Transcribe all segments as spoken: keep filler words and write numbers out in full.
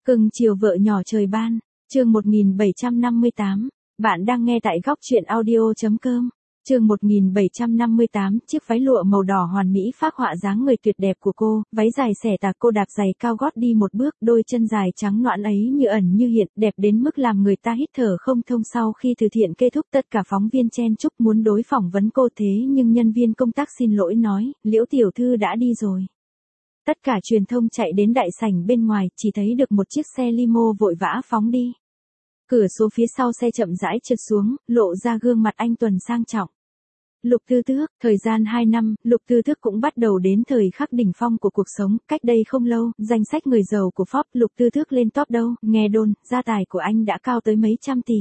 Cưng chiều vợ nhỏ trời ban, chương một nghìn bảy trăm năm mươi tám. Bạn đang nghe tại góc truyện audio.com. Chương một nghìn bảy trăm năm mươi tám, chiếc váy lụa màu đỏ hoàn mỹ phác họa dáng người tuyệt đẹp của cô, váy dài xẻ tà, cô đạp giày cao gót đi một bước, đôi chân dài trắng nõn ấy như ẩn như hiện, đẹp đến mức làm người ta hít thở không thông. Sau khi từ thiện kết thúc, tất cả phóng viên chen chúc muốn đối phỏng vấn cô, thế nhưng nhân viên công tác xin lỗi nói, Liễu tiểu thư đã đi rồi. Tất cả truyền thông chạy đến đại sảnh bên ngoài, chỉ thấy được một chiếc xe limo vội vã phóng đi. Cửa số phía sau xe chậm rãi trượt xuống, lộ ra gương mặt anh tuần sang trọng. Lục Tư Tước, thời gian hai năm, Lục Tư Tước cũng bắt đầu đến thời khắc đỉnh phong của cuộc sống. Cách đây không lâu, danh sách người giàu của Forbes, Lục Tư Tước lên top đâu, nghe đồn, gia tài của anh đã cao tới mấy trăm tỷ.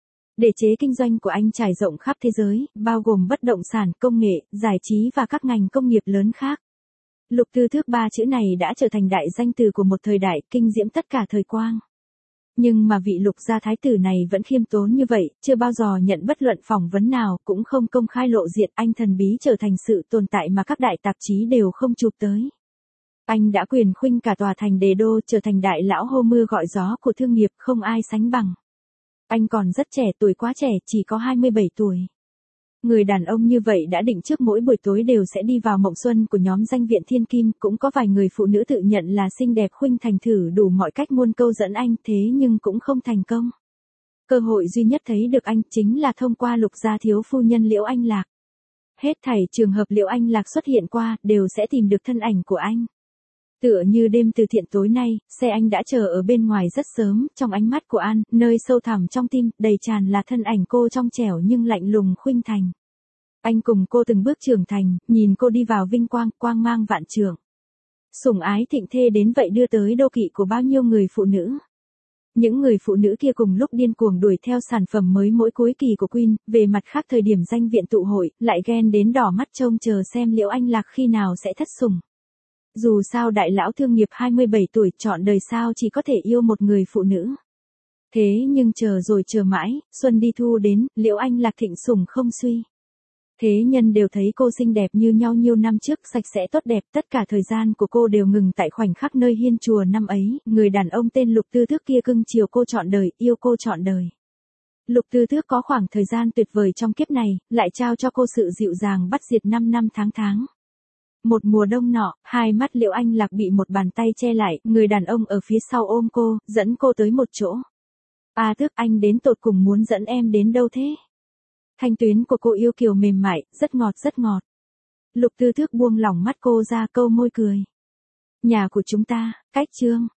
Để chế kinh doanh của anh trải rộng khắp thế giới, bao gồm bất động sản, công nghệ, giải trí và các ngành công nghiệp lớn khác. Lục Tư Tước ba chữ này đã trở thành đại danh từ của một thời đại, kinh diễm tất cả thời quang. Nhưng mà vị Lục gia thái tử này vẫn khiêm tốn như vậy, chưa bao giờ nhận bất luận phỏng vấn nào, cũng không công khai lộ diện. Anh thần bí trở thành sự tồn tại mà các đại tạp chí đều không chụp tới. Anh đã quyền khuynh cả tòa thành Đế Đô, trở thành đại lão hô mưa gọi gió của thương nghiệp, không ai sánh bằng. Anh còn rất trẻ, tuổi quá trẻ, chỉ có hai mươi bảy tuổi. Người đàn ông như vậy đã định trước mỗi buổi tối đều sẽ đi vào mộng xuân của nhóm danh viện thiên kim. Cũng có vài người phụ nữ tự nhận là xinh đẹp khuynh thành, thử đủ mọi cách muôn câu dẫn anh, thế nhưng cũng không thành công. Cơ hội duy nhất thấy được anh chính là thông qua Lục gia thiếu phu nhân Liễu Anh Lạc. Hết thảy trường hợp Liễu Anh Lạc xuất hiện qua, đều sẽ tìm được thân ảnh của anh. Tựa như đêm từ thiện tối nay, xe anh đã chờ ở bên ngoài rất sớm. Trong ánh mắt của An, nơi sâu thẳm trong tim, đầy tràn là thân ảnh cô trong trẻo nhưng lạnh lùng khuynh thành. Anh cùng cô từng bước trưởng thành, nhìn cô đi vào vinh quang, quang mang vạn trượng. Sủng ái thịnh thê đến vậy đưa tới đô kỵ của bao nhiêu người phụ nữ. Những người phụ nữ kia cùng lúc điên cuồng đuổi theo sản phẩm mới mỗi cuối kỳ của Queen. Về mặt khác, thời điểm danh viện tụ hội, lại ghen đến đỏ mắt trông chờ xem Liễu Anh Lạc khi nào sẽ thất sủng. Dù sao đại lão thương nghiệp hai mươi bảy tuổi trọn đời sao chỉ có thể yêu một người phụ nữ. Thế nhưng chờ rồi chờ mãi, xuân đi thu đến, Liễu Anh Lạc thịnh sủng không suy. Thế nhân đều thấy cô xinh đẹp như nhau nhiều năm trước, sạch sẽ tốt đẹp, tất cả thời gian của cô đều ngừng tại khoảnh khắc nơi hiên chùa năm ấy. Người đàn ông tên Lục Tư Tước kia cưng chiều cô trọn đời, yêu cô trọn đời. Lục Tư Tước có khoảng thời gian tuyệt vời trong kiếp này, lại trao cho cô sự dịu dàng bắt diệt năm năm tháng tháng. Một mùa đông nọ, hai mắt Liễu Anh Lạc bị một bàn tay che lại, người đàn ông ở phía sau ôm cô, dẫn cô tới một chỗ. A Tước, anh đến tột cùng muốn dẫn em đến đâu thế? Thanh tuyến của cô yêu kiều mềm mại, rất ngọt rất ngọt. Lục Tư Tước buông lỏng mắt cô ra, câu môi cười. Nhà của chúng ta, cách Trương.